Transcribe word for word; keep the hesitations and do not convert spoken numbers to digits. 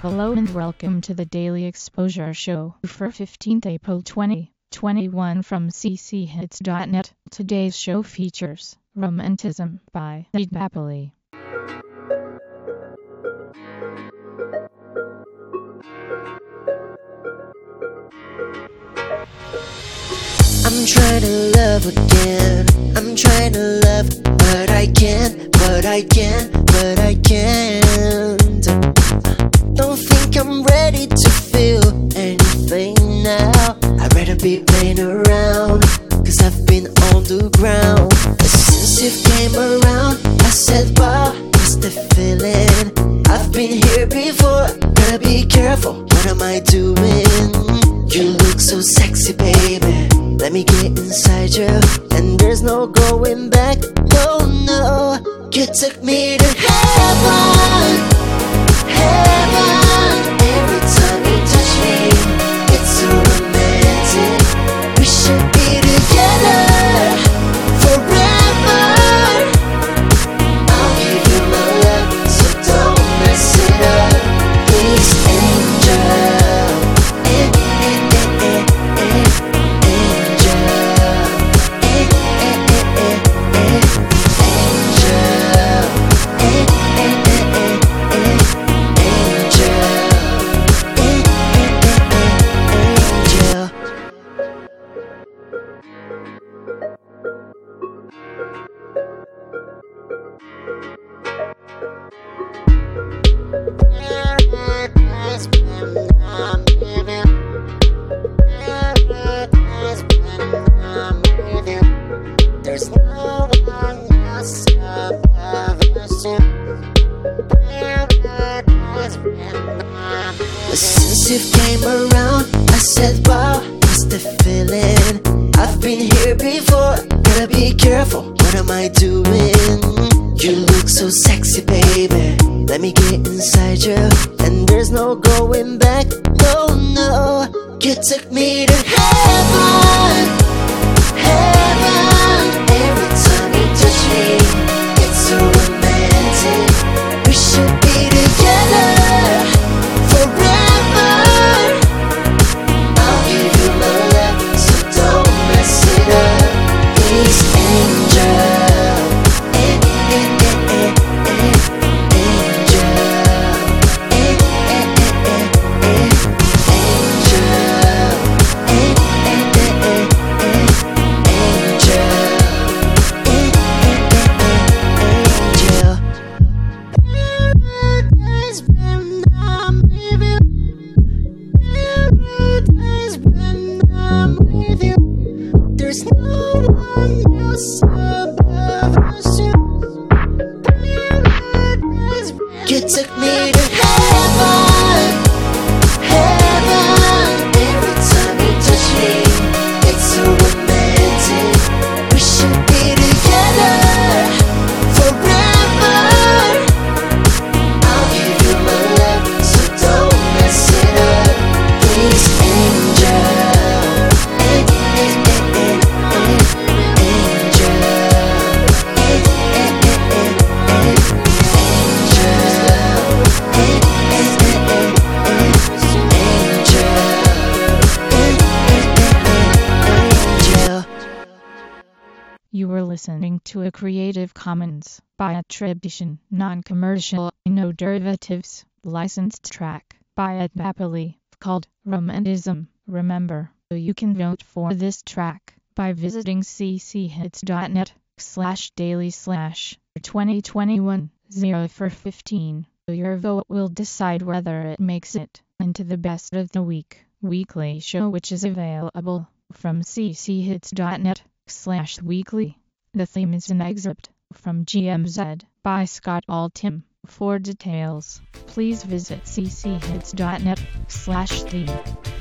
Hello and welcome to the Daily Exposure Show for fifteenth April twenty twenty-one from c c hits dot net. Today's show features Romantism by Ed Napoli. I'm trying to love again. I'm trying to love, but I can't, but I can't, but I can't. Don't think I'm ready to feel anything now. I'd rather be playing around, cause I've been on the ground. But since you came around, I said, wow, what's the feeling? I've been here before, gotta be careful, what am I doing? You look so sexy, baby. Let me get inside you, and there's no going back. No, no, you took me to heaven, heaven. Every time you touch me, it's so romantic. We should be together forever. I'll give you my love, so don't mess it up. Please, angel. Eh, eh, eh, eh, eh. There's no one else above us. But since you came around, I said, wow, what's the feeling? I've been here before, gotta be careful, what am I doing? You look so sexy, baby. Let me get inside you, and there's no going back. No, no, you took me to heaven, heaven. Every time you touch me, it's so romantic. We should be together forever. I'll give you my love, so don't mess it up. Please, angel. Eh, eh, eh, eh, eh. Angel. Eh, eh, eh, eh, eh. Angel. Eh, eh, eh, eh, eh. Angel. Eh, eh, eh, eh, angel. Paradise when I'm with you. Paradise when I'm with you. There's no one else above us. Paradise when you took me to heaven, heaven. Every time you touch me, it's so romantic. We should be together forever. I'll give you my love, so don't mess it up. Please, angel. Eh, eh, eh, eh, eh. Angel. Eh, eh, eh, eh, eh. Angel. Eh, eh, eh, eh, eh. Angel. Eh, eh, eh, eh, angel. You were listening to a Creative Commons by attribution, non-commercial, no derivatives, licensed track by Ed Napoli called Romantism. Remember, you can vote for this track by visiting c c hits dot net slash daily slash twenty twenty-one zero for fifteen. Your vote will decide whether it makes it into the best of the week weekly show, which is available from c c hits dot net slash weekly. The theme is an excerpt from G M Z by Scott Altham. For details, please visit c c hits dot net slash theme.